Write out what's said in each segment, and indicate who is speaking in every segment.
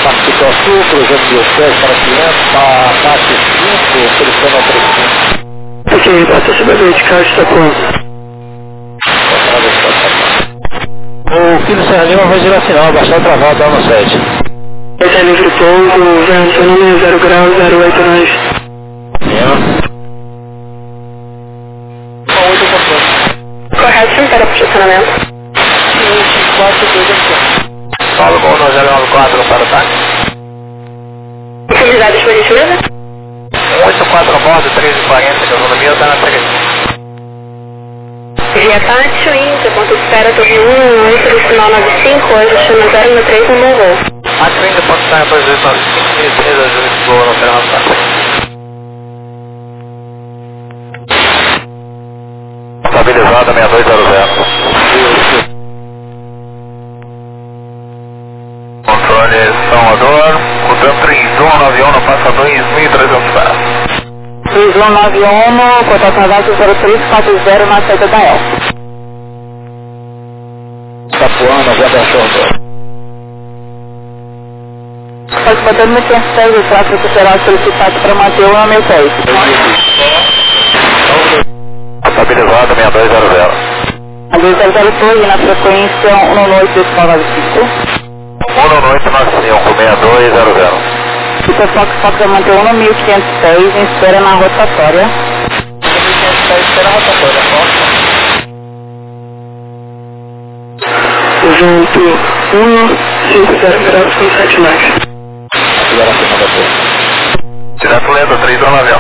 Speaker 1: Marquito Sul, cruzando de Océs para 500, parte 5, seleciona 35.
Speaker 2: Ok, passa sobre de carro está pronto.
Speaker 1: O filho Serra Lima vai girar sinal, baixar outra volta no 7.
Speaker 2: Está livre pouso, vento 0 graus, 08 nós. Correto, não para posicionamento.
Speaker 1: 4, 2 aqui. Paulo Gol 094 para o táxi.
Speaker 2: Utilidade disponível?
Speaker 1: 184 a bordo, 1340, de autonomia, está na freguesia.
Speaker 2: Via Tátil, Inter, ponto de espera, torre 118, decimal 95, hoje chama 013 no meu voo.
Speaker 1: Táxi ainda pode estar em 295, 13 a Lisboa, no final do táxi. Estabilizada 6200. Controle Salvador, o Tantra Izuno no avião não passa 2.300 pés.
Speaker 2: Izuno no avião, cotação base 0340 na saída da El.
Speaker 1: Tapuana, já baixou.
Speaker 2: Pode botar no transfer o tráfego será solicitado para manter o nome 6.
Speaker 1: Estabilizado 6200.
Speaker 2: A 200 torre na frequência 19895.
Speaker 1: 19895, 6200.
Speaker 2: O Fox vai manter 1506 em espera na rotatória.
Speaker 1: 1506 espera na rotatória,
Speaker 2: Junto 150 graus com 7 mais.
Speaker 1: Aceleração da torre. Direto lento, 3 no avião.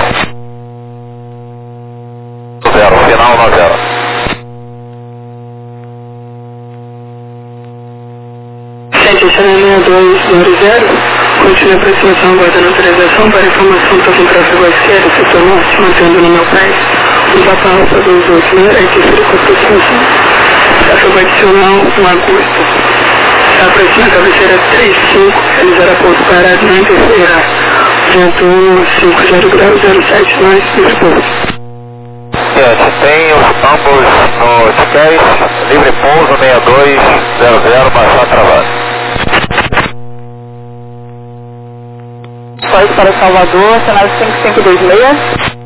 Speaker 1: 0, final no 0.
Speaker 2: Continue a aproximação, aguardando autorização para informação sobre o tráfego à esquerda, setor norte, mantendo no meu pé. O Papa Alfa 28, né? Interfere com a aproximação. Tráfego adicional, 1 agosto. Aproxima a cabeceira 35, realizará pouso parado, não interferirá. Vento 150 graus, 07, nós, livre pouso.
Speaker 1: Tem os ambos no Space, livre pouso 6200, baixar travado.
Speaker 2: Pode para Salvador, cenário 5526.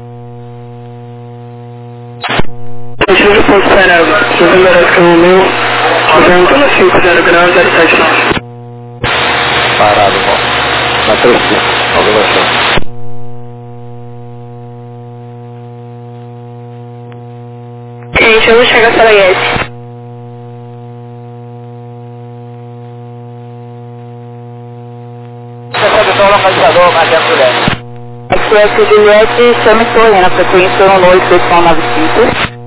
Speaker 2: Deixa eu pouso parado, desembaraço que é o meu, vento 50 graus, 07, nós.
Speaker 1: Parado, bom. Na 35, ovulação.
Speaker 2: Gente, vamos chegar para Yes.
Speaker 1: Localizador, Magento Juliette.
Speaker 2: XS Juliette, chame torre na frequência 19895.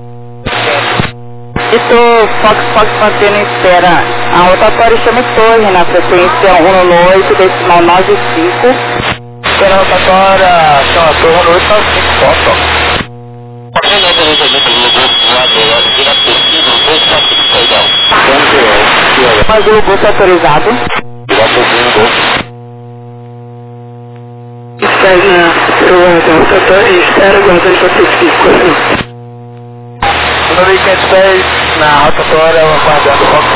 Speaker 2: Dito Fox mantendo em espera. A rotatória chame torre na frequência 198 decimal 95.
Speaker 1: Espera a rotatória, chama a torre 19895, foto.
Speaker 2: Mais o bolso autorizado. Espera na rotatória e espera aguardando para especificação.
Speaker 1: Número 506 na rotatória, aguardando o foco.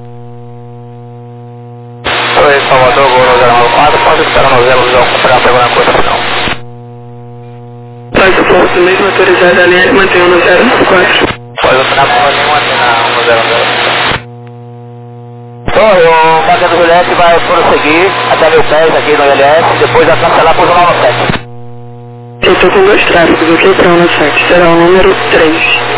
Speaker 1: Oi, Salvador, vou no 094, pode esperar no 0, vou acompanhar a segunda coisa final.
Speaker 2: Faz o posto mesmo autorizado ali, mantenha no 094.
Speaker 1: Pode opinar com nenhuma aqui no 00. Torre, o Magento Juliette vai prosseguir até 1010 aqui no LS, depois vai cancelar por 197.
Speaker 2: Eu estou com 2 tráfegos, ok? Para 197, será o número 3.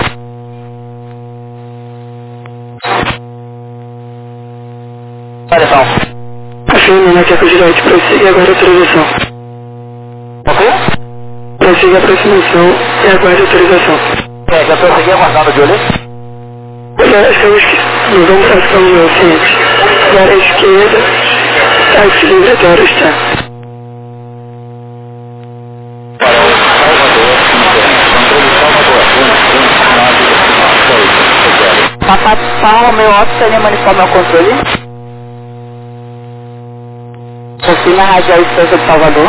Speaker 1: Direção.
Speaker 2: Afirma na Tcheco Juliette, prossiga agora a autorização.
Speaker 1: Ok?
Speaker 2: Prossiga a aproximação e aguarde a autorização.
Speaker 1: Já prossegui aguardando o Juliette?
Speaker 2: Estamos no vão para São João sempre. Para a esquerda, táxi livre até hora está. Papai, o meu óculos seria manipular meu controle. Confirma a radial distância de Salvador.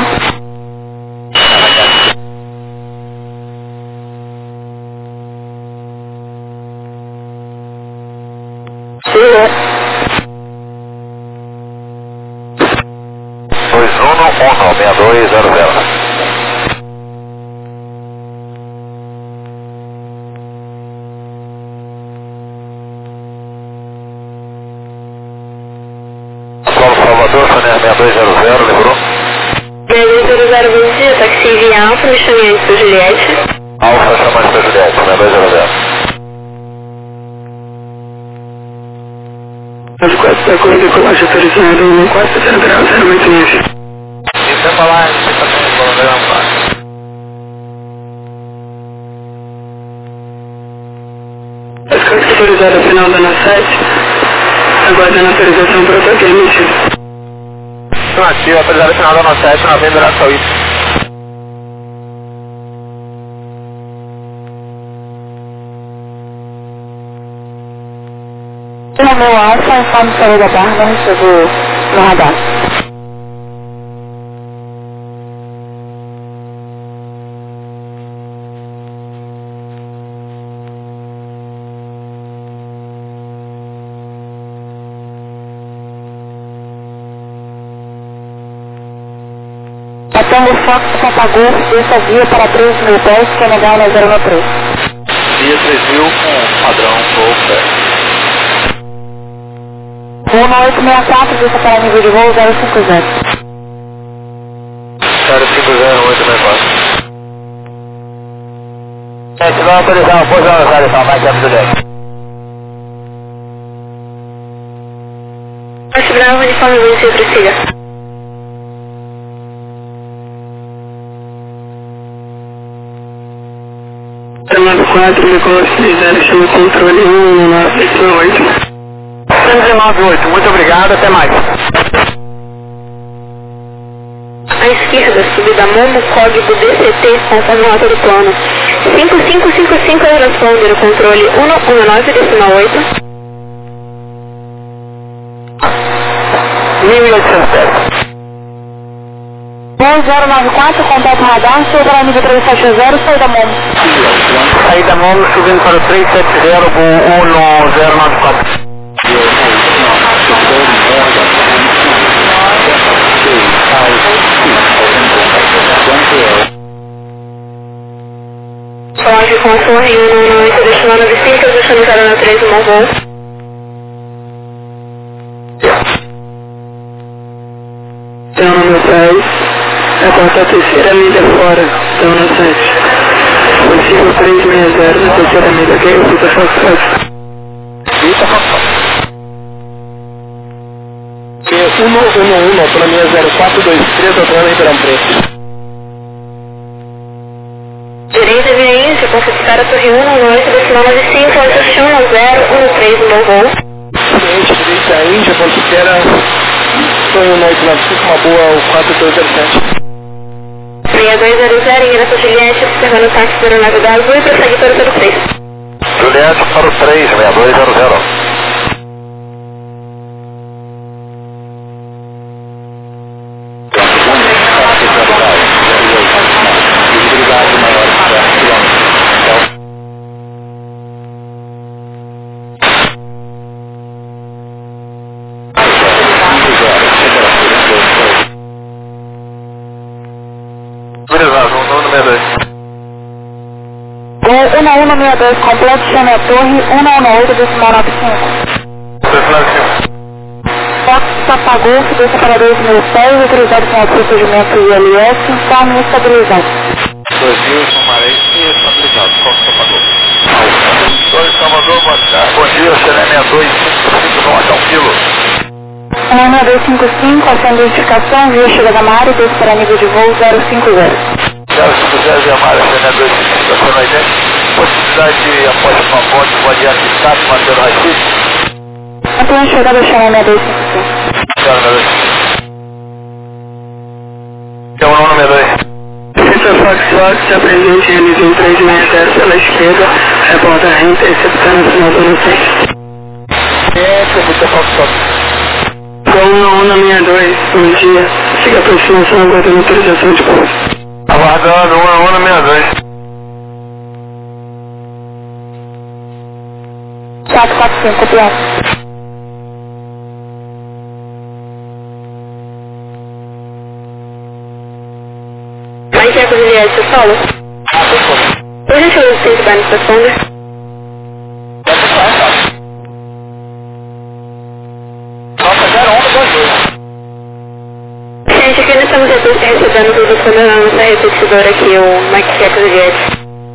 Speaker 1: 6200. Salvador, Sonia 6200, lembrou?
Speaker 2: 6200, bom dia, táxi via Alfa, me chame antes da Juliette.
Speaker 1: Alfa, chama antes da Juliette, 6200.
Speaker 2: As 4 da cor, decolagem autorizado, 1400 graus, 089.
Speaker 1: E você falar, você também, falando,
Speaker 2: As 4 autorizadas, final da na 7, aguardando autorização para o ataque emitido.
Speaker 1: Estimativa, autorizada final da 97, na venda da Saúde.
Speaker 2: No meu Alfa, informe saída da barra, não recebo no radar. Tango Fox Papagol, desça via para 3.010, Canadá na 093.
Speaker 1: Via 3000 com padrão novo,
Speaker 2: 1864, desça para nível de voo 050.
Speaker 1: 050864. Gente, vamos autorizar uma pouso avançada então, mais rápido dele.
Speaker 2: Baixo Bravo, uniforme 26, prossiga. Chamado 4, decola 60, chama controle 11998.
Speaker 1: 198, muito obrigado, até mais.
Speaker 2: À esquerda, subida Momo, código DCT, conforme rota do plano. 5555 é responder, controle 119,8.
Speaker 1: 1810.
Speaker 2: 1094, contato radar, sul para nível 370, saída Momo.
Speaker 1: Saída Momo, subindo para o 370 com 1094.
Speaker 2: Solagem com Torre 198, destino 95, destino 093, um voo. Então, número 10, é a terceira milha fora, então no 7. Possível 360, na terceira milha, ok? O Vita Fox.
Speaker 1: Vita Fox.
Speaker 2: 111, autonomia 0423, autonomia Ribeirão Preto. Direita via Índia, confiscar a Torre 198, decimal 95, destino 013, no voo.
Speaker 1: Cliente, direita Índia, confiscara Torre 19895, uma boa 4207.
Speaker 2: 6200, ingresso Juliette, observando o táxi da aeronave da Azul e prossegue para o 03.
Speaker 1: Juliette para o 3, 6200.
Speaker 2: O 1162 completo, chame a torre 198, decimal 95. Fox Papagol, desça para 2000 pés, autorizado com o procedimento ILS, informe estabilizado.
Speaker 1: 2000, Sumarei e estabilizado, Fox Papagol. Salvador, bom dia, Selene 255, vamos achar 1 quilo.
Speaker 2: Selene 255, acende a identificação, via chegada da Mari, desça para nível de voo 050.
Speaker 1: 050 Yamara, Selene 255, estação na gente. Possibilidade de após uma ponte, pode arriscar, mantendo o raio-x.
Speaker 2: Mantenha a chegada, Selene 255.
Speaker 1: Tem um número 2.
Speaker 2: Center Fox, apresente NV 360 pela esquerda, reporta a interceptando o final do inocente.
Speaker 1: Center Fox.
Speaker 2: São 162, bom dia. Siga a aproximação, aguardando autorização de pouso.
Speaker 1: Aguardando 162.
Speaker 2: 445, copiado. Delta Juliette, você fala? Por gentileza, tem que dar no responder? Gente, aqui nós estamos recebendo do nossa repetidora aqui, o Mike Delta Juliette.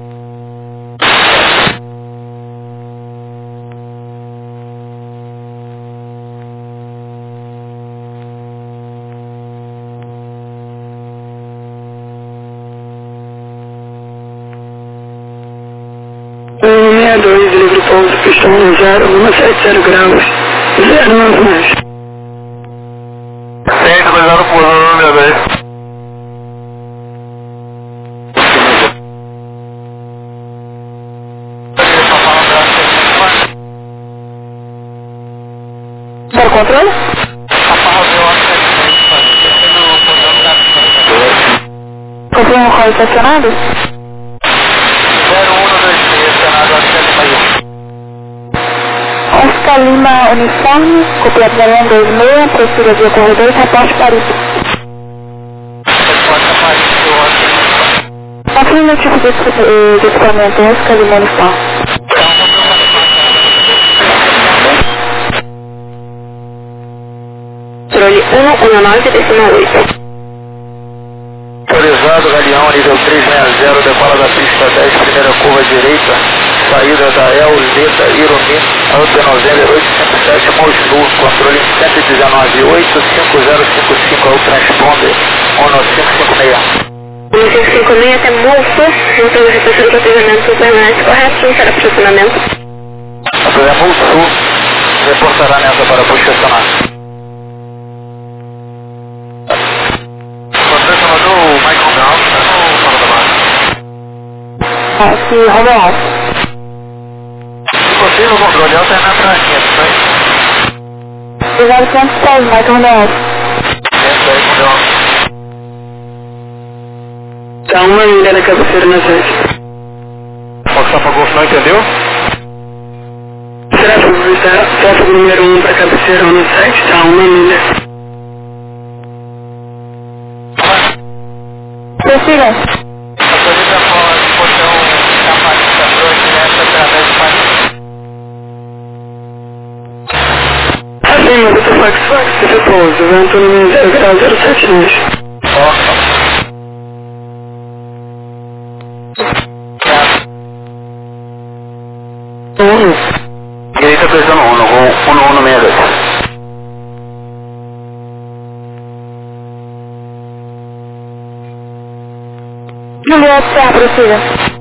Speaker 3: Livre pouso, pistão 0,170 graus, 0 mais.
Speaker 1: Certo, mas não por minha vez.
Speaker 2: Para o controle? Confirma o código estacionado?
Speaker 1: 0123, estacionado aqui
Speaker 2: Oscar Lima Uniforme, completo 0126, procura via corredor e reporte para o... Confirma o tipo de equipamento, Oscar Lima Uniforme. Controle 119,8.
Speaker 1: Autorizado, Galeão, nível 360, decola da pista 10, primeira curva direita, saída da El, Leta, Irumi, Alta November 857, Moslu, controle 119.85055, é o transponder, ONO 556.
Speaker 2: 556 até Moço, junto ao recepção de atendimento permanente correto, não será para estacionamento.
Speaker 1: A programa Moçu reportará nessa para posicionar.
Speaker 2: Aqui, Romeu Alto.
Speaker 1: Confirma o controle, alternando para 500, tá?
Speaker 2: 206, Mike Romeu Alto.
Speaker 3: Tá uma linda na cabeceira na frente.
Speaker 1: Pode estar para Golfo, não entendeu?
Speaker 3: Tráfego número 1 para cabeceira no site, tá uma linda.
Speaker 2: Prossiga.
Speaker 3: Acima do Fax, de repouso, vento no 0,072.
Speaker 1: Direita pressão 1, com 1162.
Speaker 2: Juliette, serra, prossiga.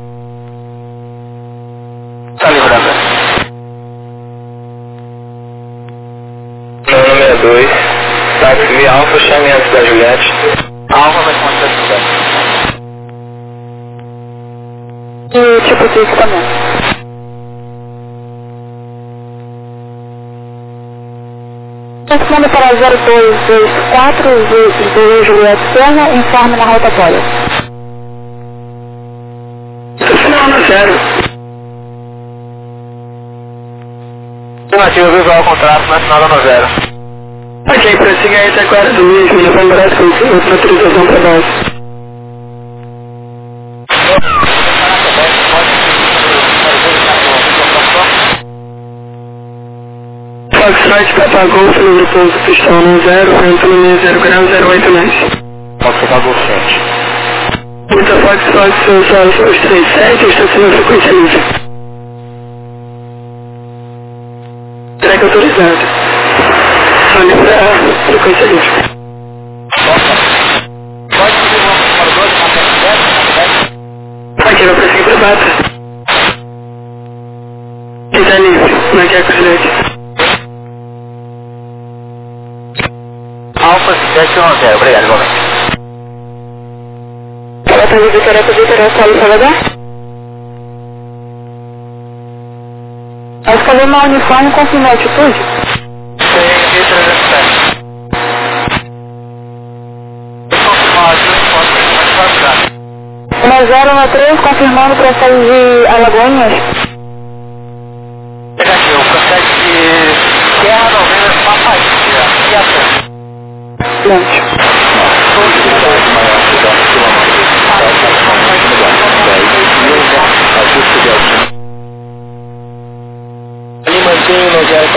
Speaker 1: Tá livrando. 962, táxi via Alfa, chame antes da Juliette. Alfa vai começar a estudar.
Speaker 2: E o tipo de equipamento? Responda para 0224, do Juliette Serra, informe na rotatória.
Speaker 3: Estacional no 0.
Speaker 1: Alternativa visual ao contrato, nacional no 0.
Speaker 3: Ok, prossiga aí até agora do mesmo, na Pambrás com autorização para baixo. Foxtrot, Papa Golf, número pouso, pistão 10, vento no 0 grau, 08 mais.
Speaker 1: Papa Golf 7.
Speaker 3: Muita Foxtrot, seu sol, 237, estaciona frequência livre. Track autorizado. Olha pra frequência livre. Aqui vai prosseguir para Bata. E tá livre, não quer Juliette.
Speaker 1: Alfa 710, obrigado, igualmente.
Speaker 2: Ela está livre para Vitória, Paulo Salvador? Acho que eu uma uniforme confirmou a atitude.
Speaker 1: CNV 307.
Speaker 2: Uma 013 confirmando o processo de Alagoinhas.
Speaker 1: Negativo, processo de Serra Novembro Papaíra e Atlântico.
Speaker 2: Lente.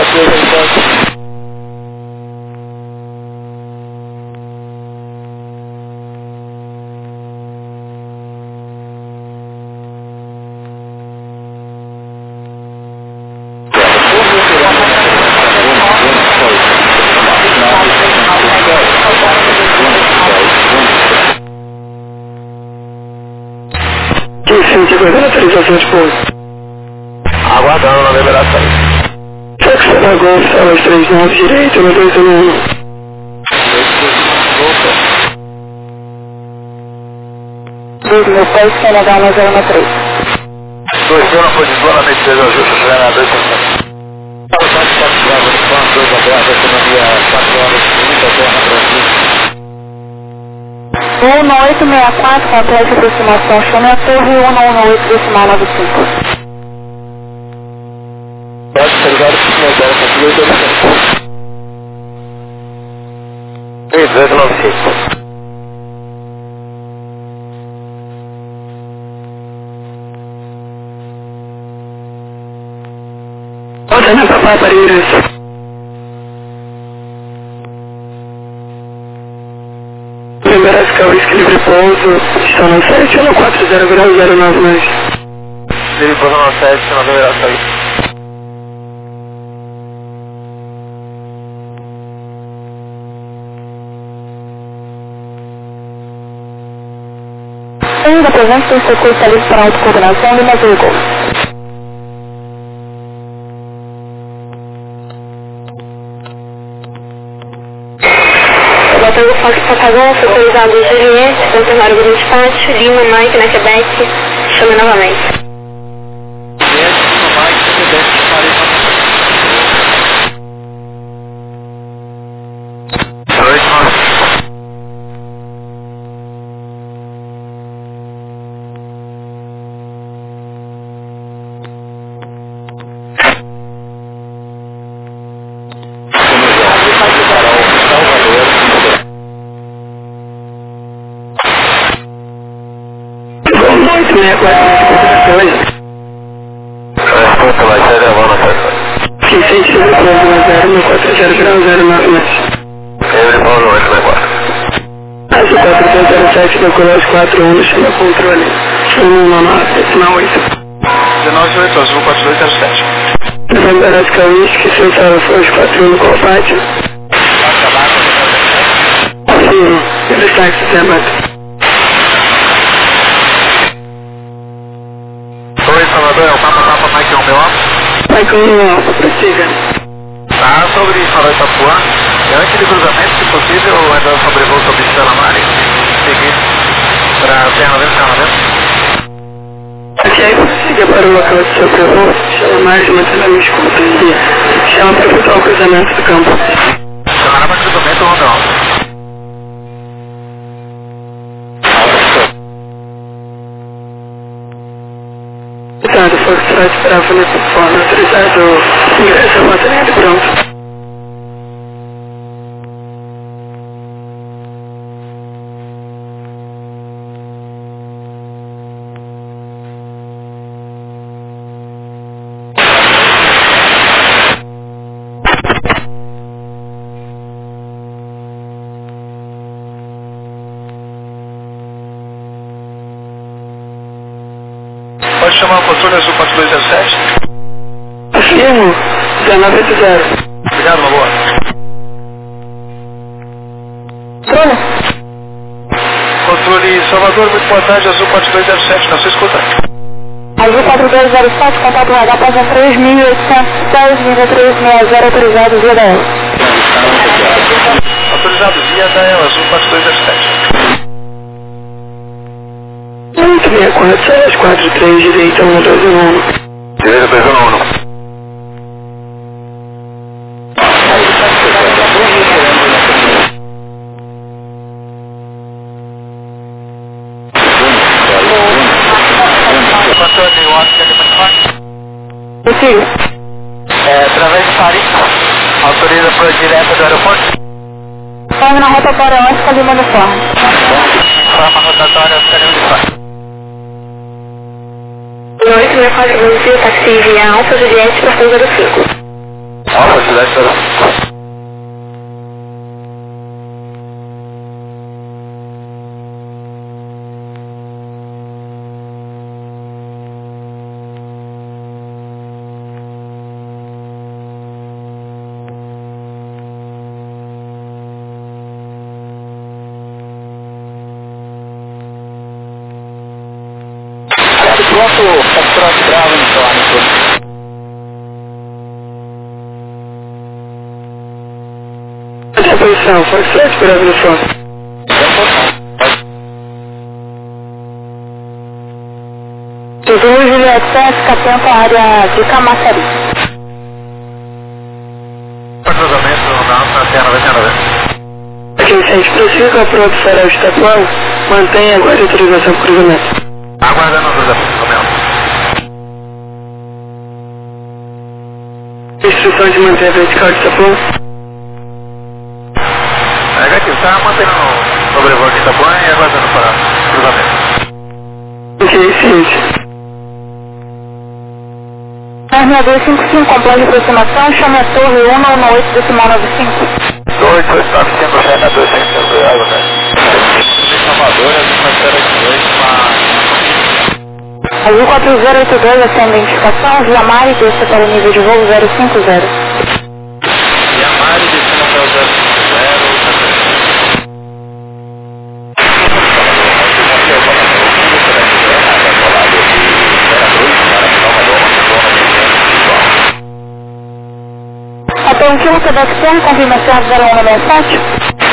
Speaker 3: Autorização de pouso.
Speaker 1: Aguardando na liberação.
Speaker 3: Fox da Golf, salas 39, direito, no 211.
Speaker 2: Meu pai, CNH 1013.
Speaker 1: 2 na posição, na medida ajuste, CNH 260. Dois abertos, economia 4 horas, muita terra para aqui.
Speaker 2: 1864, complexo aproximação, chame a torre 1118, decimal 95.
Speaker 1: Pode ser ligado para o meu 1895.
Speaker 3: Volta na papai para ingresso. Primeira escala, whisky livre pouso, está no 7140 graus 092.
Speaker 1: Livre pouso no 7, na liberação aí.
Speaker 2: Ainda presente tem socorro serviço para autocoordenação de Mazul Golf. Relatório Fox Patagão, foi autorizado Juliette, confirmaram o despatcho, Lima, Mike, na Quebec, chame novamente.
Speaker 1: Resposta vai ser a bola,
Speaker 3: Sim, sentido pouso no 040 graus 092.
Speaker 1: Livre pouso no 864.
Speaker 3: Azul 4207, decolagem 41, chama controle. Chama 19, decimal 8.
Speaker 1: 198, Azul 4207.
Speaker 3: Novembro Oscar Whisky, Central Force 41, combate. Sim, destaque, Zé Mato.
Speaker 1: Oi, Salvador, é o Papa Mike 1 meu
Speaker 3: Mike 1 meu alfa, prossiga.
Speaker 1: Tá, sobre Salvador Itapuã, antes de cruzamento, se possível, ainda sobrevoo sobre Estrela Mare, seguir para Terra 90.
Speaker 3: Ok, prossiga para o local de sobrevoo, chama mais de mantenimento com cortesia. Chama para efetuar o cruzamento do campo.
Speaker 1: Chamará para cruzamento ou não?
Speaker 3: Cuidado, Foxtrot para Fone, autorizado ingresso ao batalhão pronto.
Speaker 1: Pode chamar o controle Azul 4207?
Speaker 3: Afirmo, 1980.
Speaker 1: Obrigado, uma boa.
Speaker 2: Bruno,
Speaker 1: Controle Salvador, muito boa tarde, Azul 4207, na sua escuta.
Speaker 2: Azul 4207, contato RH, página 3810, nível 360, autorizado via DL.
Speaker 1: Autorizado via da Azul 4207.
Speaker 3: 864, 643, direita 1211.
Speaker 1: Direita 211.
Speaker 2: Possível.
Speaker 1: Através de Paris, autoriza para direto do aeroporto.
Speaker 2: Estamos na rotatória Oscar Lima Uniforme.
Speaker 1: Forma rotatória Oscar Lima Uniforme.
Speaker 2: 864 Brasil, taxi via Alfa Juliette para 05.
Speaker 1: Alfa, Juliette 05. Pronto, Foxtrot Bravo, Antônio.
Speaker 3: Atenção, Foxtrot Bravo no front.
Speaker 2: Zulu, Juliette 7, atento à área de Camaçari.
Speaker 1: Cruzamento na Serra 99.
Speaker 3: Ok, gente, prossiga para o farol estadual, mantenha agora a autorização para cruzamento.
Speaker 1: Aguardando o cruzamento.
Speaker 3: Instrução de manter a vertical de Itapuã.
Speaker 1: Negativo, está mantendo no sobrevoo de Itapuã e aguardando para cruzamento.
Speaker 3: Ok, seguinte.
Speaker 2: Arma 255, complexo de aproximação, chame a torre 198 decimal 95.
Speaker 1: 2895, China 255, água, né? Salvador, a espera de 2,
Speaker 2: Azul 4082, essa é a identificação, Via Mari, desça para o nível de voo 050.
Speaker 1: Via Mari, descendo até o 050.
Speaker 2: Atenção, Sebastião, confirmação 0167.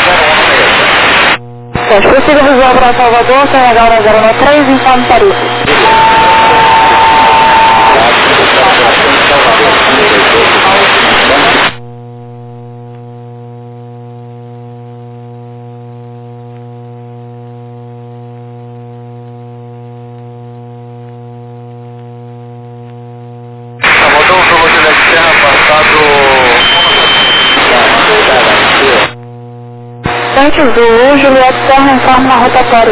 Speaker 2: Se possível, visual para Salvador, CNH 1093, informe Paris.
Speaker 1: Salvador, velocidade de terra, passado...
Speaker 2: Antes do Juliette Serra, informe na rotatória.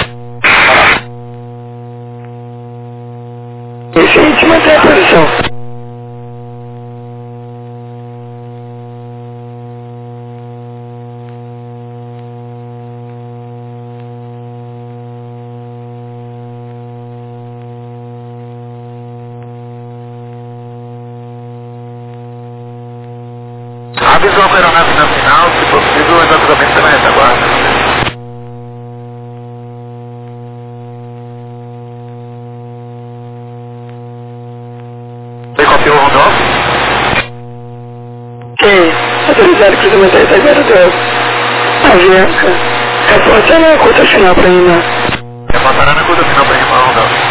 Speaker 3: Gente, manter a posição.
Speaker 1: Avisou a aeronave na final, se possível, exatamente na retaguarda. Você copiou o Rondolfo?
Speaker 3: Ok, autorizado o cruzamento da retaguarda do Avianca. Reporta na curta final para Lima.
Speaker 1: Reportará na curta final para Lima, Rondolfo.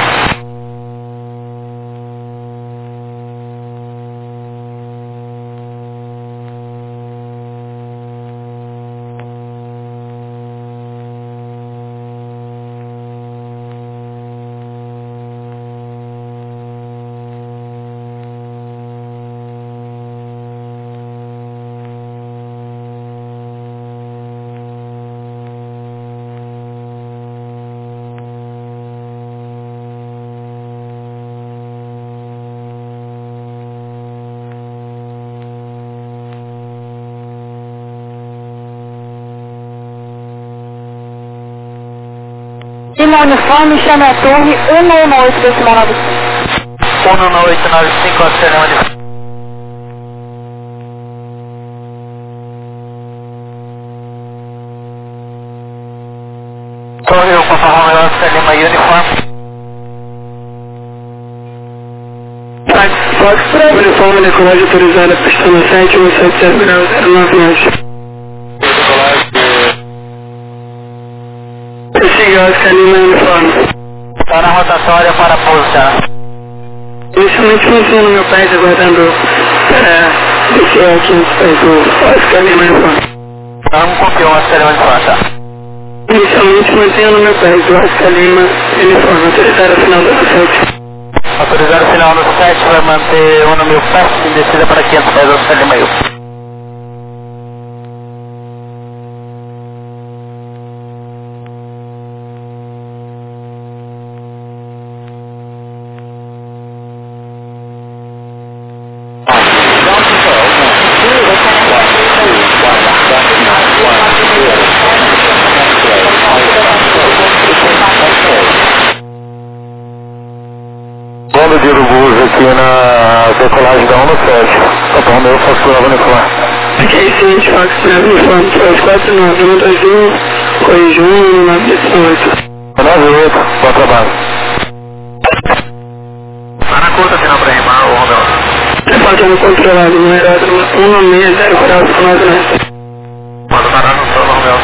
Speaker 2: Lima uniforme, chame a torre 198 decimal 95.
Speaker 1: 19895, Australiano de... Torre, o Papa Romeo, Australiano uniforme.
Speaker 3: Fox Bravo, uniforme, decolagem autorizada, pistão 7 graus 099. Prossiga, Oscar Lima, uniforme.
Speaker 1: Está na rotatória para pouso.
Speaker 3: Inicialmente funciona no meu país, aguardando para descer aqui no país do Oscar Lima, uniforme.
Speaker 1: Não copiou o Australiano de Planta.
Speaker 3: Inicialmente mantenha no meu país o Oscar Lima, uniforme, autorizado ao final do 7.
Speaker 1: Autorizado final no 7, vai manter o número fast e descida para 500 pés, Australiano meio. Colagem da 117. Tá bom, meu facturava uniforme.
Speaker 3: Aqui é esse gente facturava uniforme, foi 49121, corrige 1918.
Speaker 1: 98, bom trabalho. Tá na conta final pra rimar, ô Romeu.
Speaker 3: Repórter no controlado, no aeródromo 160 graus com 99.
Speaker 1: Manda parar no solo, Romeu.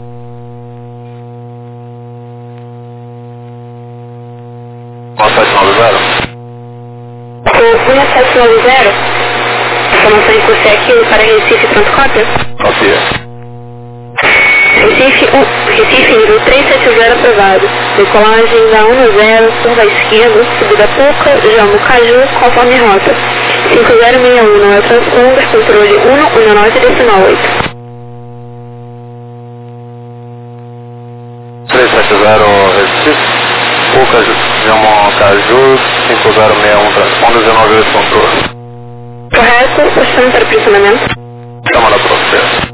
Speaker 1: Qual 790?
Speaker 2: O 1790, informação em curso aqui para Recife, pronto cópia?
Speaker 1: Copia.
Speaker 2: Recife, nível 370 aprovado. Decolagem da 10, curva à esquerda, subida pouca, Jamo Caju, conforme rota. 5061, não é transponder, controle 119,8.
Speaker 1: 370 Recife, Pouca, Jamo Caju, 5061 transponder, 198 controle.
Speaker 2: Correto, postando para pressionamento.
Speaker 1: Chama na processo.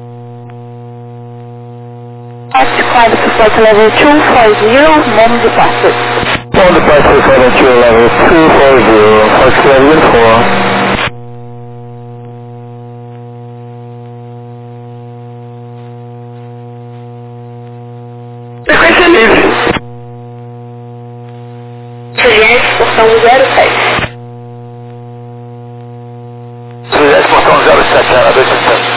Speaker 2: Occupied to flight level 240, moment departure.
Speaker 1: On departure 72 level 240, Fox Level 4.
Speaker 3: Frequência livre.
Speaker 2: Juliette, portão 07.
Speaker 1: Juliette, portão 07, era 270.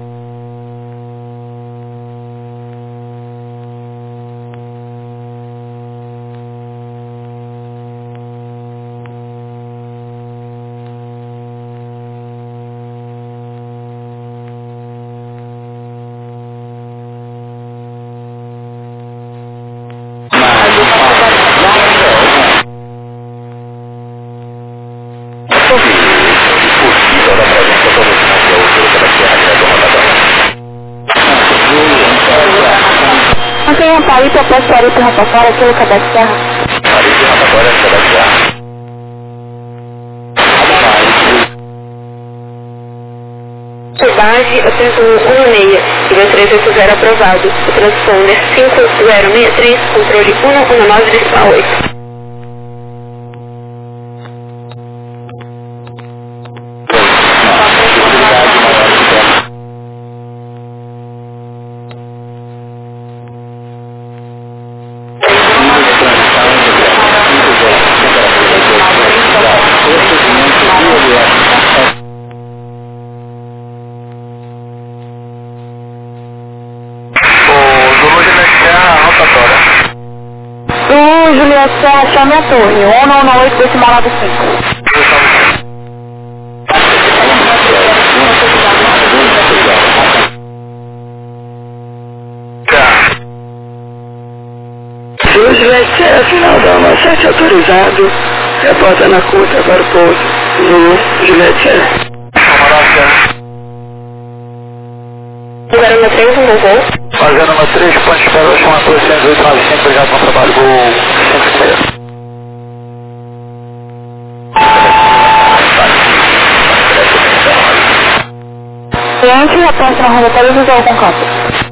Speaker 2: Mantenha Paris após Paris e Rapatória, aquilo que é da Serra.
Speaker 1: Paris e Rapatória, aquilo da Serra.
Speaker 2: Soldagem, eu tenho 16, nível 380 aprovado. O transponder 5063, controle 119,8. Juliette Serra, chame a torre, 198 decimal 5.
Speaker 3: Juliette Serra, final da 17 autorizado, reporta na curta para o pouso, no Juliette Serra.
Speaker 2: Fazendo uma 3, um voo.
Speaker 1: Fazendo uma 3, ponte para chamar a torre 10895, obrigado pelo trabalho, voo 106.
Speaker 2: Cliente, reporta na rodoviária visual com campo.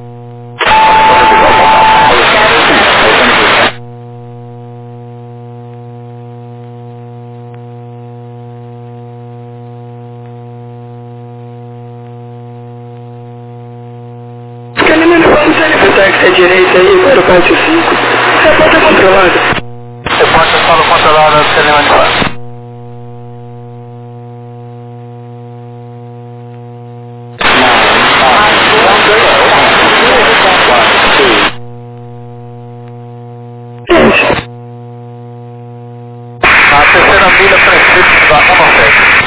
Speaker 3: Táxi à direita aí para o pátio 5. Repórter controlado.
Speaker 1: Repórter fala controlado, Celina Manifácio. Na terceira milha, prefeito da 17.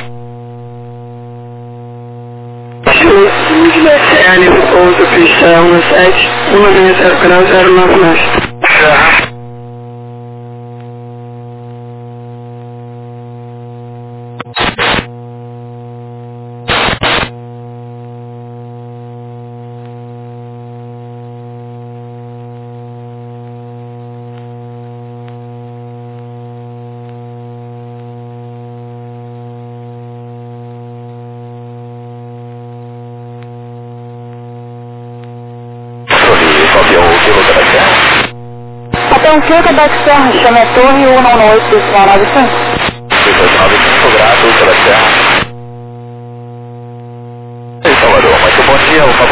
Speaker 3: Juliette Serra, nível pouso, pista 17, 190 graus 099.
Speaker 2: Atenção, Quebec Serra, chame a torre 198 decimal 95.
Speaker 1: 95 graus, pela Serra.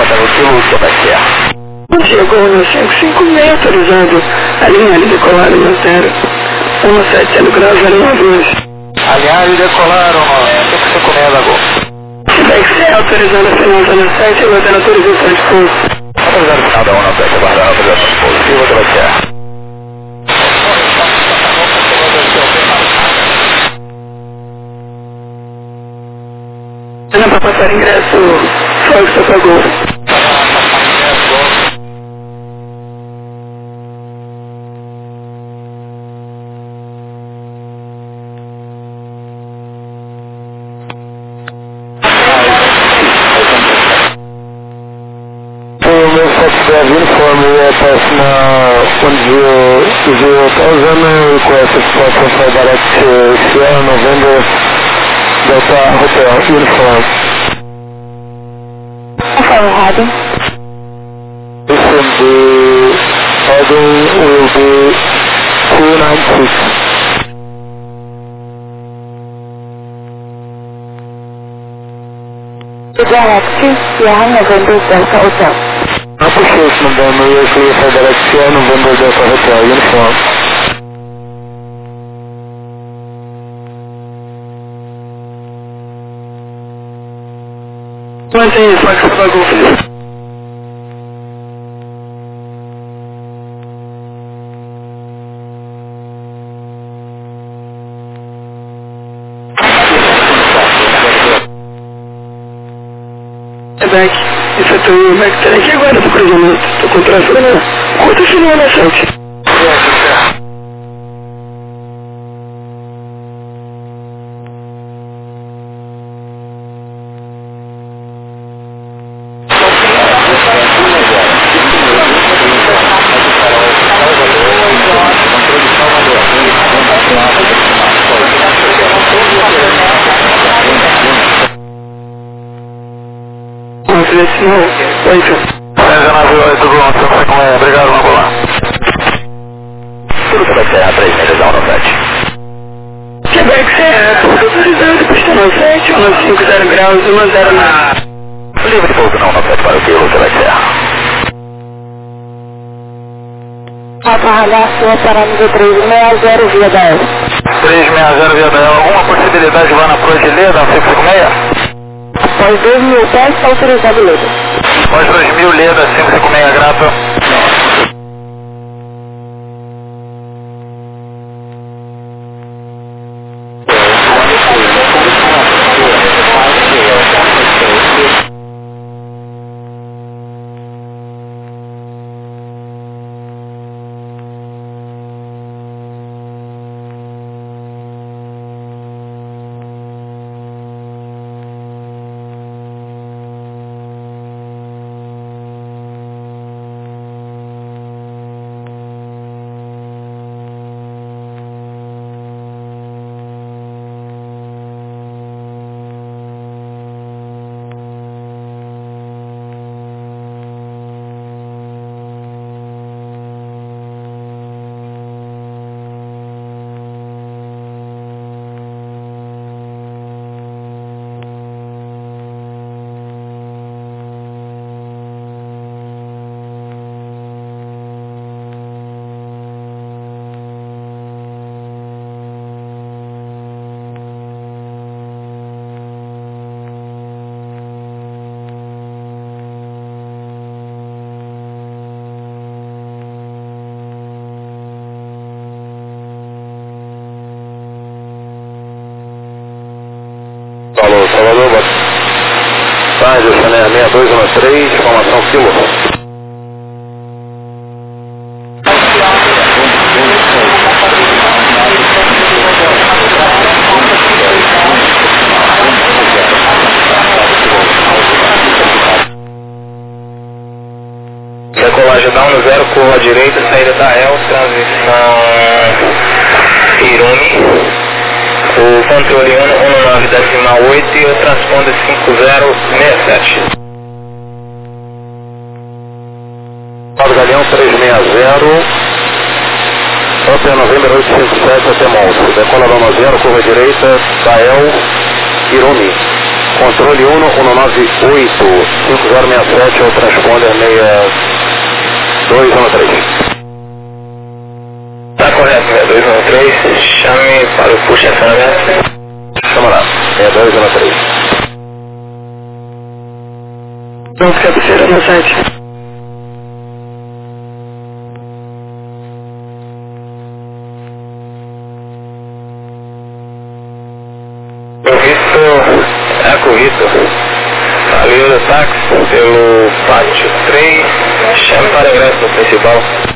Speaker 1: no quilo, Quebec Sierra.
Speaker 2: Chegou no 556, autorizado a linha de decolar no 17 graus, 09.
Speaker 1: Alinhar e decolar no 556 da Gol.
Speaker 2: Quebec Sierra, autorizado a final da 17, aguardando autorização de pouso.
Speaker 1: Autorizado a final da 17, aguardando autorização de pouso. Viva Quebec Sierra.
Speaker 2: Não para passar ingresso, só que você pagou.
Speaker 1: Uniform from 0,000, requested for direct Sierra November Delta Hotel Uniform.
Speaker 2: Errado.
Speaker 1: Listen, the heading will be 296.
Speaker 2: Direct Sierra November Delta Hotel.
Speaker 1: Appreciation of them, we are clear for direct Sierra November Delta Hotel Uniform.
Speaker 2: Mantenha só que você pagou, filho. Quebec, isso é teu Mac tem aqui agora do cruzamento. Tô com tráfego na rota final da 7.
Speaker 1: Obrigado, vamos lá. Tudo Quebec Sierra, 3 milhas da 17.
Speaker 2: Quebec Sierra, autorizado, pista 97, 150 graus, 10 na...
Speaker 1: Livre de pouso não 17 para o quilo, Quebec Sierra.
Speaker 2: Abarralhação, parâmetro 360 via 10.
Speaker 1: 360 via 10, alguma possibilidade de vá na Progelê da 556?
Speaker 2: Após 2.000 pés, autorizado Leda.
Speaker 1: Após 2.000 Leda, 556, grato. Alô, Salvador, boa tarde, o Chanel 6213, informação quilo. Decolagem down 0, curva à direita, saída da El, transição Irumi. O controle 19,8 e o transponder 5067. Paulo Galeão 360, Hotel November 857 até Monte. Decola down 0, curva à direita, Tael, Irumi. Controle 198, 5067, o transponder 6213.
Speaker 3: Tá correto, 6213, chame para o push SMS.
Speaker 1: Chama lá, 6213.
Speaker 2: Vamos cabeceira no site.
Speaker 3: Corrito, saiu do táxi pelo pátio 3, chame para ingresso no principal.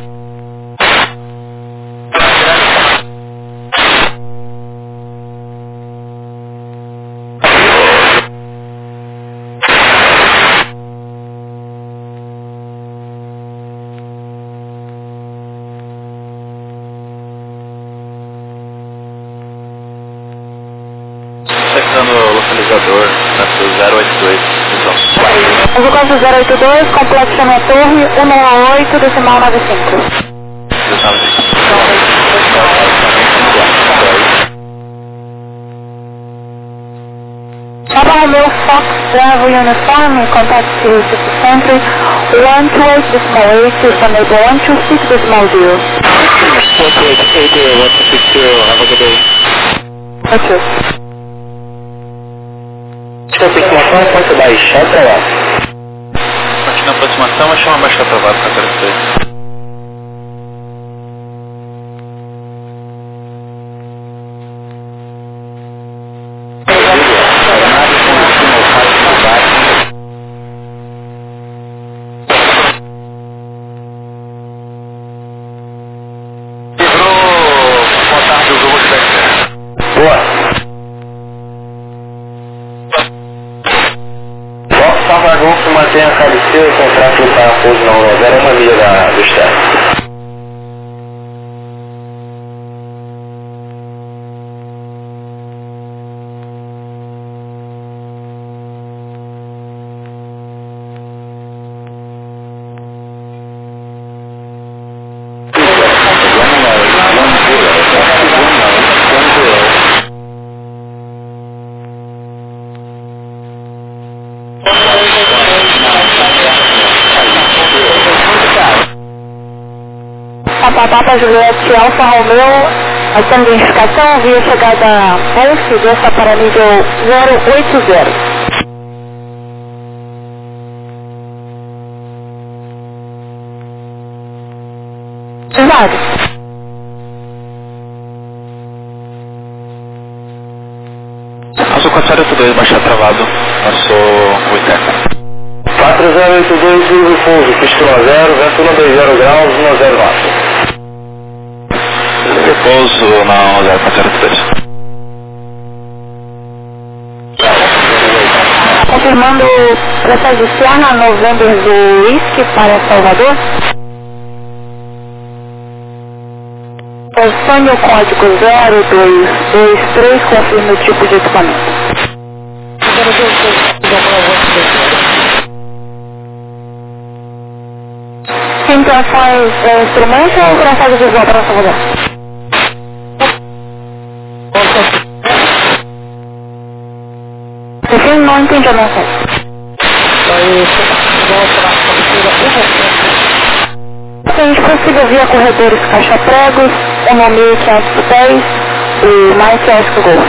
Speaker 1: Localizador, 082,
Speaker 4: Uso 082, complexo na torre, 118, decimal 95. Papa Romeo Fox Bravo Uniform, contact City Center, 128 decimal 8, Sunable 126 decimal 0.
Speaker 1: 128, 162, have a good day.
Speaker 4: Thank you.
Speaker 3: Aproximação, ponto baixar travado.
Speaker 1: Continua a aproximação, mas chama baixar travado para 03.
Speaker 3: Mantenha a cabeceira e contrato do parafuso na 190, uma milha do externo.
Speaker 4: Papa Juliette Alfa Romeo, essa identificação via chegada 11, desça para nível 080. Verdade.
Speaker 1: Passou 482, baixar travado, passou 80.
Speaker 3: 4082, livre pouso, pistona 0, vento 120 graus, 10 máximo.
Speaker 1: Repouso na 042.
Speaker 4: Confirmando processo Siena, November do Whisky para Salvador. Postane o código 0223, confirme o tipo de equipamento. Intenções instrumento ou traçado visual para Salvador? Enfim, não entendi a mensagem. Se possível via corredores caixa-pregos, 1.500 pés e mais reais que o Golf.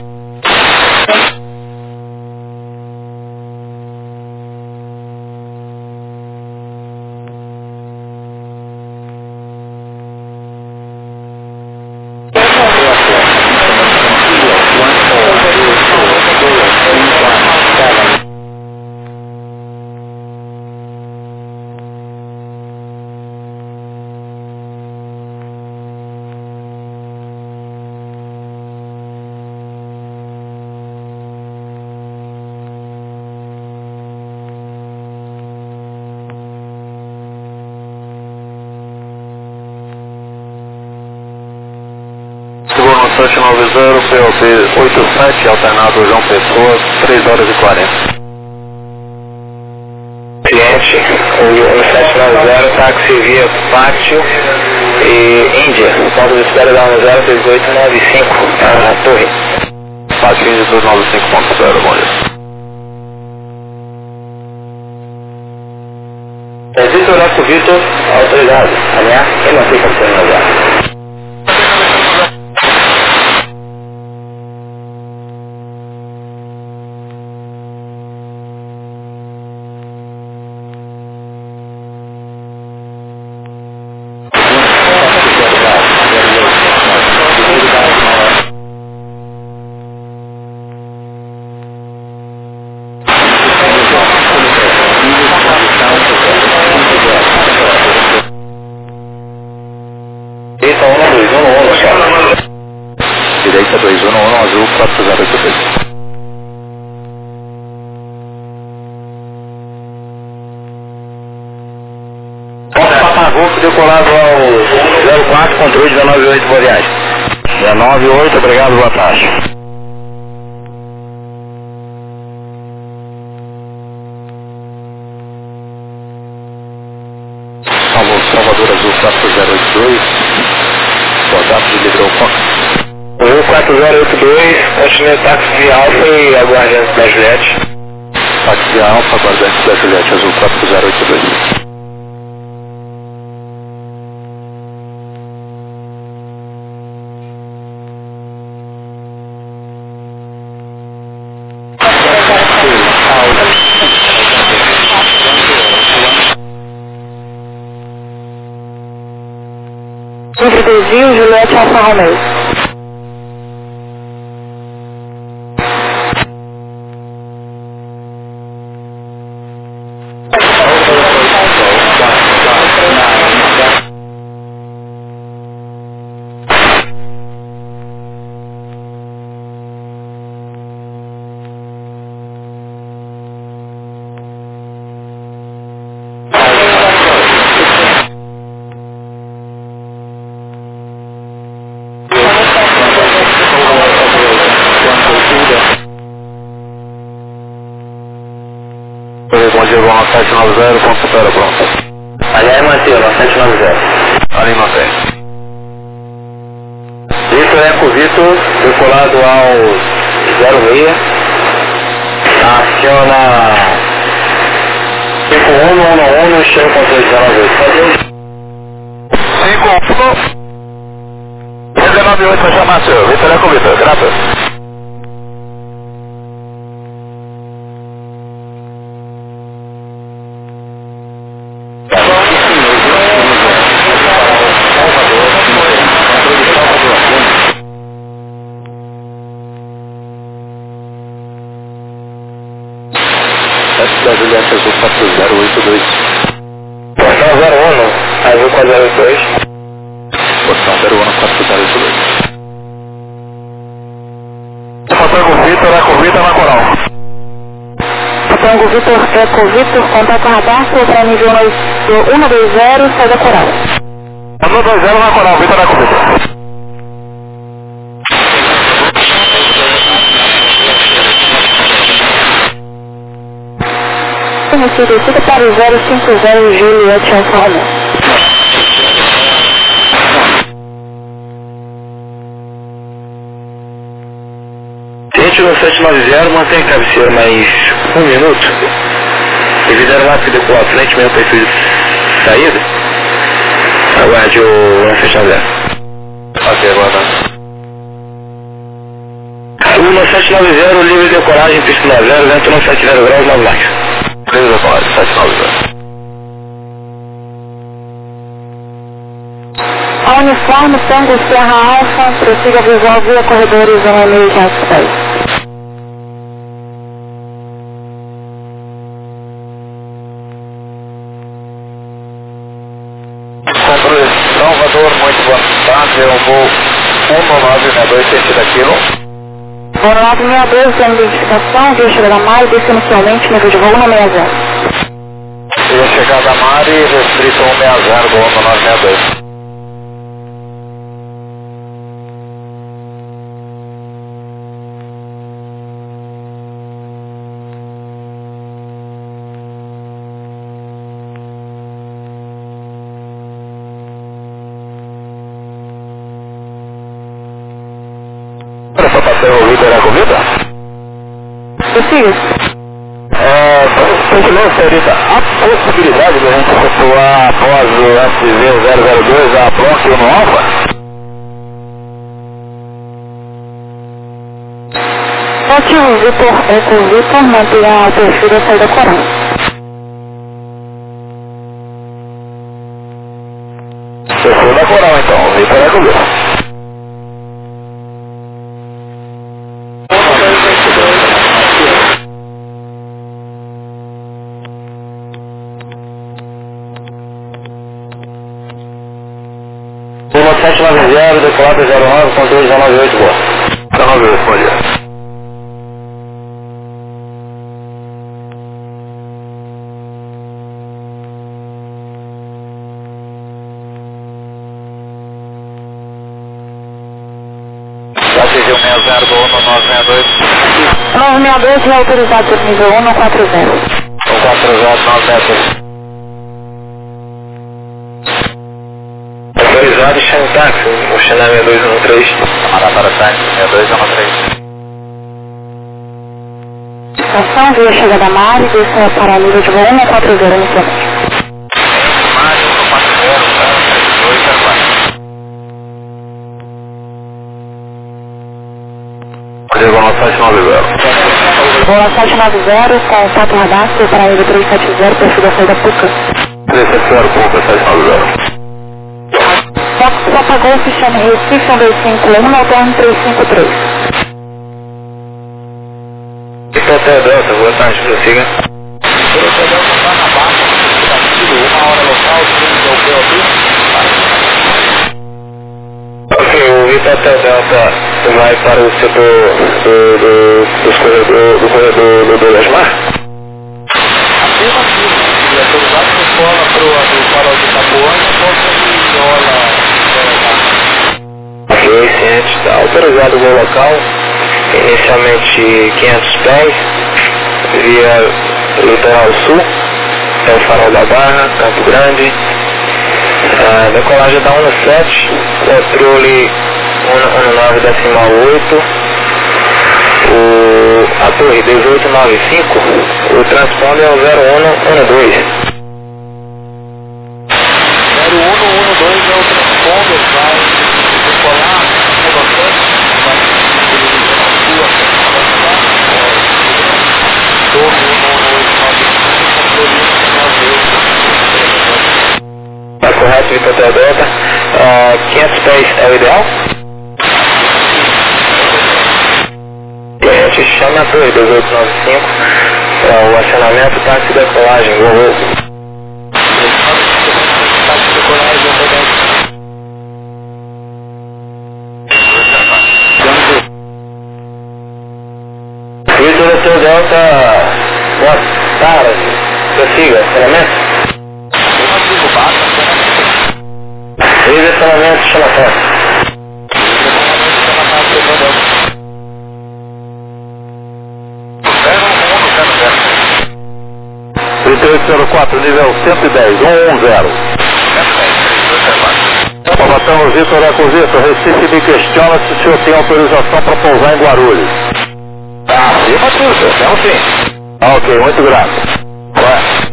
Speaker 1: Seguro 790, PLP 87, alternado João Pessoa, 3 horas e 40.
Speaker 3: Cliente, o 790, táxi via Pátio e Índia, ponto de espera da 103.895, na torre.
Speaker 1: Pátio Índia 295.0, bom dia. Vitor, Eco Vitor, autorizado. Amanhã, quem não fica sendo agora?
Speaker 5: Direita 211, azul 4082.
Speaker 1: Ponto Papagolfo decolado ao 04, controle 198 Boreais.
Speaker 5: 198, obrigado, boa tarde. Alô, Salvador Azul 4082, rodado de livrou
Speaker 1: Azul 4082, continue táxi de Alfa e aguardante da Juliette.
Speaker 5: táxi de Alfa, aguardante da Juliette, Azul 4082.
Speaker 4: Entre desvio, Juliette Alfa Romeo.
Speaker 5: Responde ao 790, computadora pronta.
Speaker 1: Aliás, manteve, 790.
Speaker 5: Ali mantém.
Speaker 1: Vitor, Eco Vitor, decolado ao 06. Aciona 5111, chega com 398.
Speaker 5: 198 vai chamar seu. Vitor, Eco Vitor, graças. Da Juliette Azul 4082.
Speaker 1: Portão 01, Azul 402.
Speaker 5: Portão 01 4082.
Speaker 1: Portão Vitor, Eco Vitor na Coral.
Speaker 4: Tango Vitor, Eco Vitor, contato radar, para nível 120, sai da Coral.
Speaker 1: 120 na Coral, Vitor, Eco Vitor.
Speaker 4: Descida para o 050 Juliette Alfa Romeo.
Speaker 1: Gente no 790, mantém cabeceira mais 1 minuto. Devido ao lápis de à frente, mesmo perfil de saída. Aguarde o 790.
Speaker 5: Ok, aguardando.
Speaker 1: O 790, livre de decolagem, pista 90, vento 970 graus, 9 likes.
Speaker 5: Livre de decolagem, 790.
Speaker 4: A uniforme Tango Serra Alfa, prossiga visual via corredores 1,6.
Speaker 5: Controle Salvador, muito boa tarde. Eu vou 1962, sentido aquilo.
Speaker 4: 1962, tem identificação, via chegada Mari, definitivamente nível de voo 160.
Speaker 5: Via chegada Mari, restrito 160, voo 1962.
Speaker 1: Essa passagem ouvida era comida?
Speaker 4: Preciso.
Speaker 5: Continua, senhorita, a possibilidade de a gente efetuar após o SZ002 a Bronx no Alfa?
Speaker 4: Pode o Vitor manter a perfil da saída coral.
Speaker 5: Perfil da coral então, o Vitor é com Deus.
Speaker 1: Turma 790, decolado 09, controle 98, boa.
Speaker 5: 98, bom dia. Já atingiu 60 do 1962.
Speaker 4: 962 é autorizado por nível 140.
Speaker 5: 140, 962.
Speaker 1: Autorizado e chama o táxi, o Xaná 6213.
Speaker 5: Camarada táxi, 6213.
Speaker 4: Estação via chegada Mari, descendo para a nível de voo 140 inicialmente.
Speaker 5: Mário 140, 3240. Digo, no 790.
Speaker 4: Boa 790, contato radastro para a nível 370, perfil da saída PUCA.
Speaker 5: 370, PUCA, 790.
Speaker 4: Fox apagou o sistema Recife 251, Altorno 353.
Speaker 1: Hotel Delta, boa tarde, prossiga.
Speaker 5: Hotel Delta está na baixa, uma hora local, 5 é o POP.
Speaker 1: Ok, o Vitor Hotel Delta vai para o setor do corredor do Lasmar?
Speaker 5: Afirmativo, e autorizado que escola para o farol de Itapuã e a
Speaker 1: Ok, ciente, está autorizado o voo local, inicialmente 500 pés, via litoral sul, até o farol da Barra, Campo Grande, decolagem da 17, controle 19,8, a torre 1895, o transponder é o 0112.
Speaker 5: 0112 é o transponder, vai decolar,
Speaker 1: Tá correto, Vitor Hotel Delta. 500 pés é o ideal? Cliente, chame a torre 1895 para o acionamento táxi de decolagem, voo. Vitor Hotel Delta, boa tarde, prossiga, acionamento. Direcionamento chama táxi.
Speaker 5: Vitor 04, nível 110, 110. Salvatão, Vitor é com Vitor. Recife me questiona se o senhor tem autorização para pousar em Guarulhos. Acima tudo, não sim. Ok, muito grato. Ué.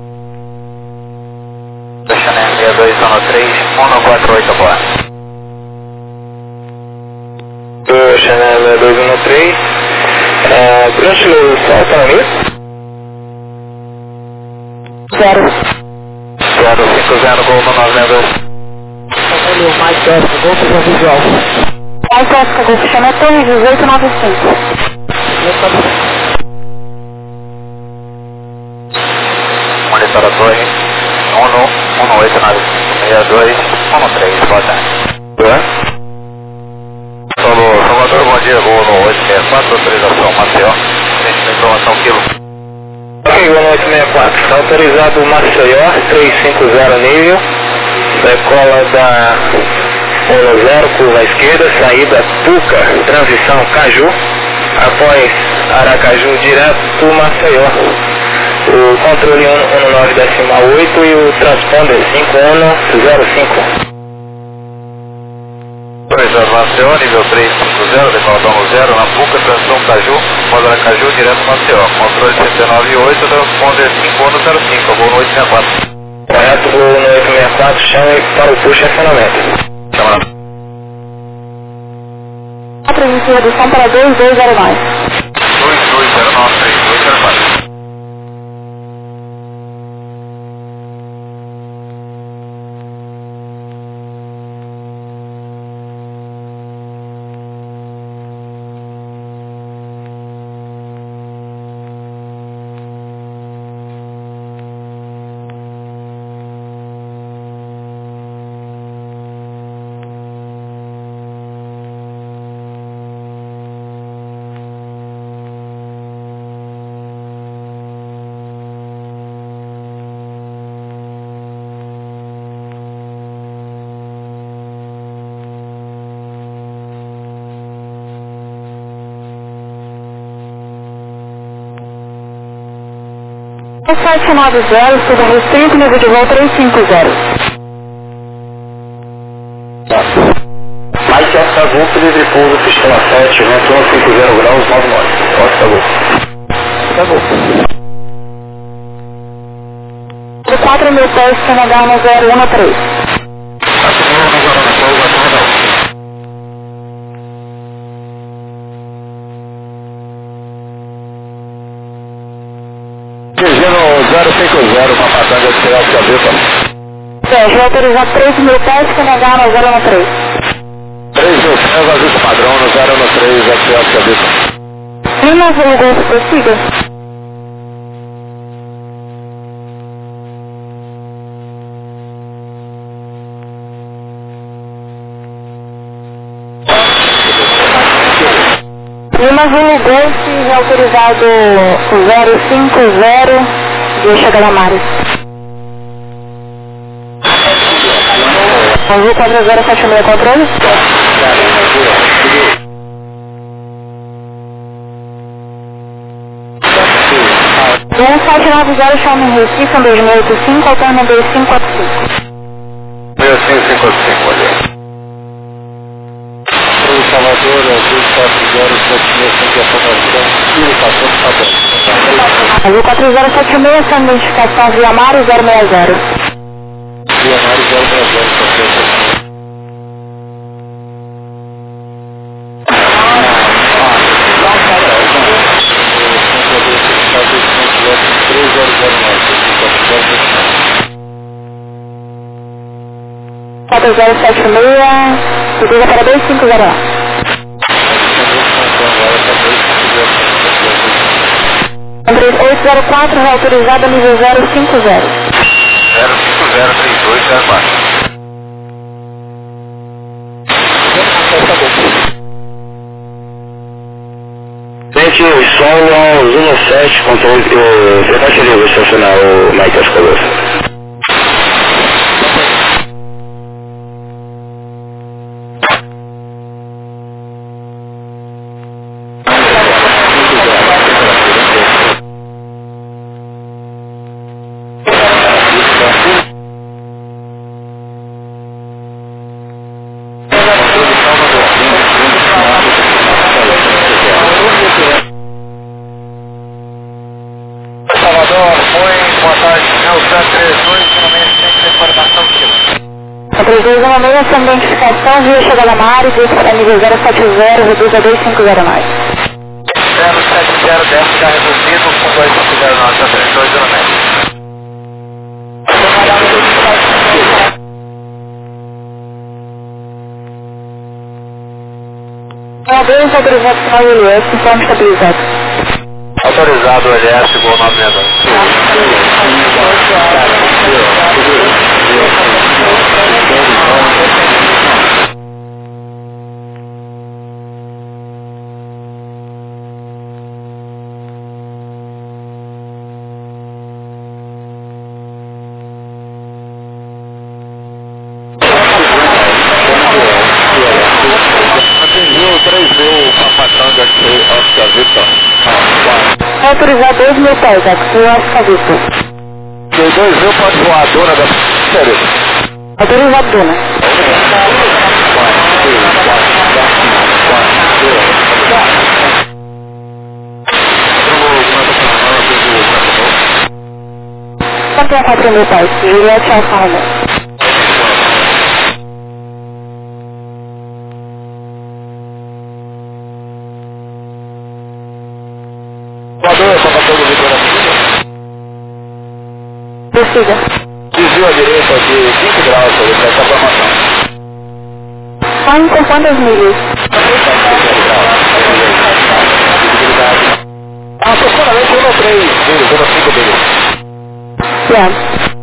Speaker 5: Chanel 6213, 148, boa.
Speaker 1: Chanel 6213, durante o sol para mim?
Speaker 5: 050 Gol no 962.
Speaker 3: Olha, mais perto, Golfo para visual.
Speaker 4: Mais perto, Golfo chama torre 1895.
Speaker 5: Monitora a torre, 18962, 13, boa tarde. Salvador, bom dia, voo no 864, autorização Maceió, informação quilo.
Speaker 1: Ok, voo no 864, está autorizado o Maceió, 350 nível, decola da 10, curva à esquerda, saída Puca, transição Caju, após Aracaju direto para o Maceió. O controle 19,8 e o transponder 5105.
Speaker 5: Reservação, nível 350. decolador 0, na Puca, transição Caju, modo Aracaju, direto Maceió. Controle 198, transponder 5105, voo no 864.
Speaker 1: Correto, voo no 864, chame para o push e acionamento.
Speaker 5: Chama.
Speaker 4: 4 de redução para 2209.
Speaker 5: 2209, 3204.
Speaker 4: O 790, tudo restrito, nível de voo 350.
Speaker 1: Mike Oscar Golf, livre pouso, sistema 7, vento 150 graus, 9 knots. Oscar Golf. Oscar Golf.
Speaker 4: De 4.000 pés, CNH no 013.
Speaker 5: Dirigindo 050 para Patanga de Ceará de Cabeça.
Speaker 4: Sérgio, autorizado 3.000 pés, CNH no 013.
Speaker 5: 3.000 pés, aviso padrão no 013, Ceará de Cabeça.
Speaker 4: Lima Azul Golf, prossiga. Lima Azul Golf, autorizado 050, de chegada a Mares. Azul 4076, controle. Do 1790, chama em Recife, 2085, alterna 2545.
Speaker 5: 6555, olha. Salvador, Azul 4076, informação, indicação do padrão.
Speaker 4: Azul 4076, sem identificação via Mares 060.
Speaker 5: Via Mares 060,
Speaker 4: Quatro 076, seguida para 2501. Entre 804, autorizada nível 050.
Speaker 5: 0503204.
Speaker 1: Gente, solo ao 17, controle, você vai ser livre estacionar o Mike Oscar Golf.
Speaker 5: Salvador, foi, boa tarde, meu 732, finalmente tem que informação aqui.
Speaker 4: 3216, sem identificação via chegada a Mares, esse para nível 070, reduz a 2509.
Speaker 5: 070, desce já reduzido, com 2509, 3216.
Speaker 4: Parabéns, autorizado final do LS, informe estabilizado.
Speaker 5: Autorizado o LS, voo 962. Atingiu 3.000 para Patanga de Oscar Vitor.
Speaker 4: Autorizado 2.000 pés, Axel Oscar Vitor.
Speaker 5: 2.000 pode voar a dona da série.
Speaker 4: Autorizado Duna. mantenha 4.000 pés, Juliette Alfa Romeo.
Speaker 5: Voador, só passou do Vitor aqui.
Speaker 4: Decida.
Speaker 5: Desvio à direita de 5 graus, para essa formação.
Speaker 4: São com quantas milhas?
Speaker 5: Aproximadamente 1 a 3 milhas, 1 a 5 milhas.
Speaker 4: Certo.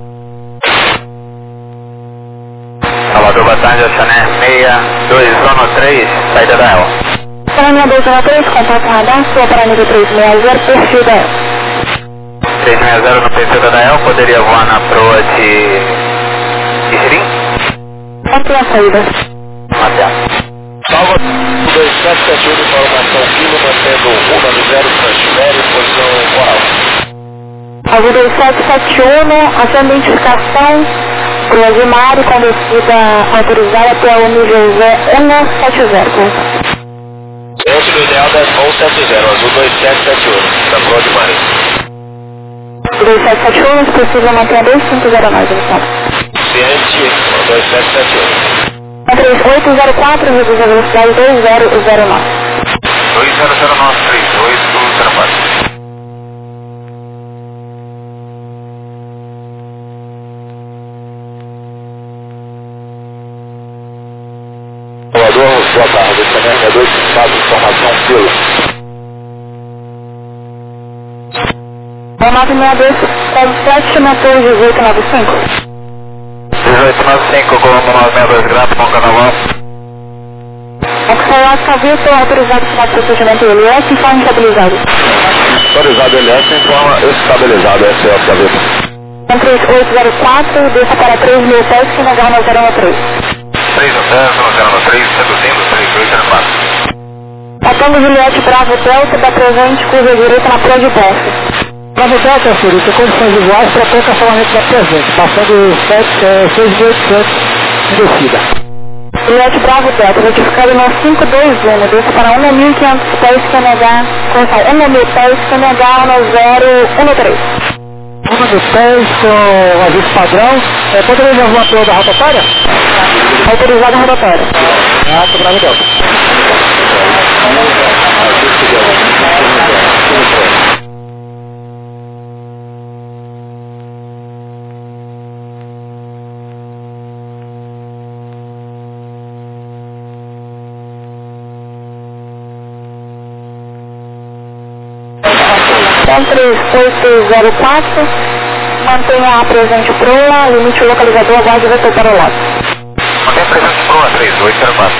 Speaker 1: Salvador, boa tarde, Chané 62113, saída da EL.
Speaker 4: Chané 62113, contato radar, sua para nível 360, perfil da EL.
Speaker 1: 360 no perfil da EL, poderia voar na proa de Irim?
Speaker 4: Mantenha a saída.
Speaker 1: Até.
Speaker 5: Salva 2771, informação quilo, mantendo 190, transfere, posição coral.
Speaker 4: Alvo 2771, a sua identificação, proa de mar e conduzida autorizada até o nível 170.
Speaker 5: Esse no ideal da 170, azul 2771, da proa de marinha.
Speaker 4: 2771, se possível mantenha 2509, então.
Speaker 5: Ciente, 2771.
Speaker 4: 3804, reduz a velocidade 2009.
Speaker 1: 2009, 3804.
Speaker 5: Salvador, boa tarde, Chané 254, informação quilo.
Speaker 4: 962, 7 motor 1895.
Speaker 1: 1895, Colombo 962, grato, bom carnaval.
Speaker 4: Oxford Oscar Vitor, autorizado para o procedimento LS, informa estabilizado.
Speaker 5: Autorizado LS, informa estabilizado, esse é o Oscar Vitor.
Speaker 4: 3804, desça para 3.000 pés, que negar na 013.
Speaker 1: 310, seduzindo, 3804.
Speaker 4: Atendo Juliette Bravo Delta, da presente, curva direita na proa de Boston.
Speaker 3: Bravo Delta, Felipe, condições iguais para ter cancelamento da presente, passando 6.800 em descida.
Speaker 4: Juliette Bravo Delta, retificado no 521, desça para 1.500 pés, que negar, correção, 1.000 pés, que negar no 013.
Speaker 3: 1.000 pés com aviso padrão, poderia já voar pela da rotatória?
Speaker 4: Autorizado a rotatória.
Speaker 3: Bravo Delta.
Speaker 4: Então, 3804, mantenha a presente proa, limite o localizador, aguarde o vetor para o lado.
Speaker 1: Mantém presente proa, 3804.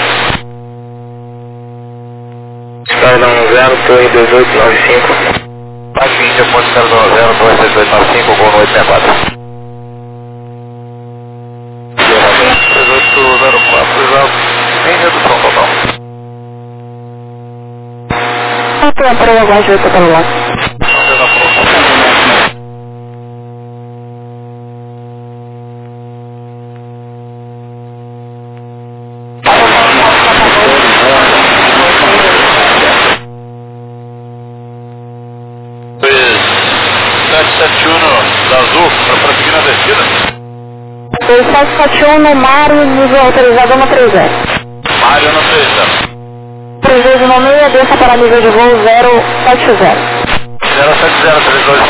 Speaker 1: Skylon 0, torre 2895. Baixo Índia, ponto 090, torre 2895, gol no 864. 3804, exato. Sem redução total.
Speaker 4: Mantenha a proa, aguarde o vetor para o lado.
Speaker 5: Da Azul, para prosseguir na descida.
Speaker 4: 2771 no Mário, nível autorizado no 30.
Speaker 5: Mário no 30.
Speaker 4: 3216, desça para nível de voo 070.
Speaker 5: 070,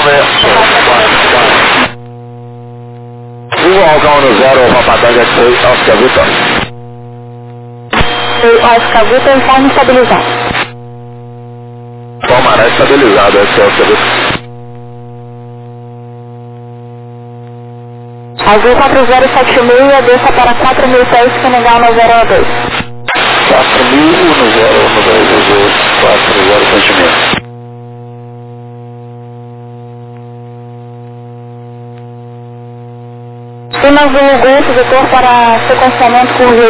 Speaker 5: 3216. Vivo Algão no 0, Papadanga 6, Oscar Vitor.
Speaker 4: Oscar Vitor, informe estabilizado.
Speaker 5: Tomará estabilizado, esse é o Oscar Vitor.
Speaker 4: Azul 4076, desça para 4.000 pés, que negar no 012.
Speaker 5: 4.000 no 0, 4076.
Speaker 4: Sim, Azul Golfo, vetor para sequenciamento com o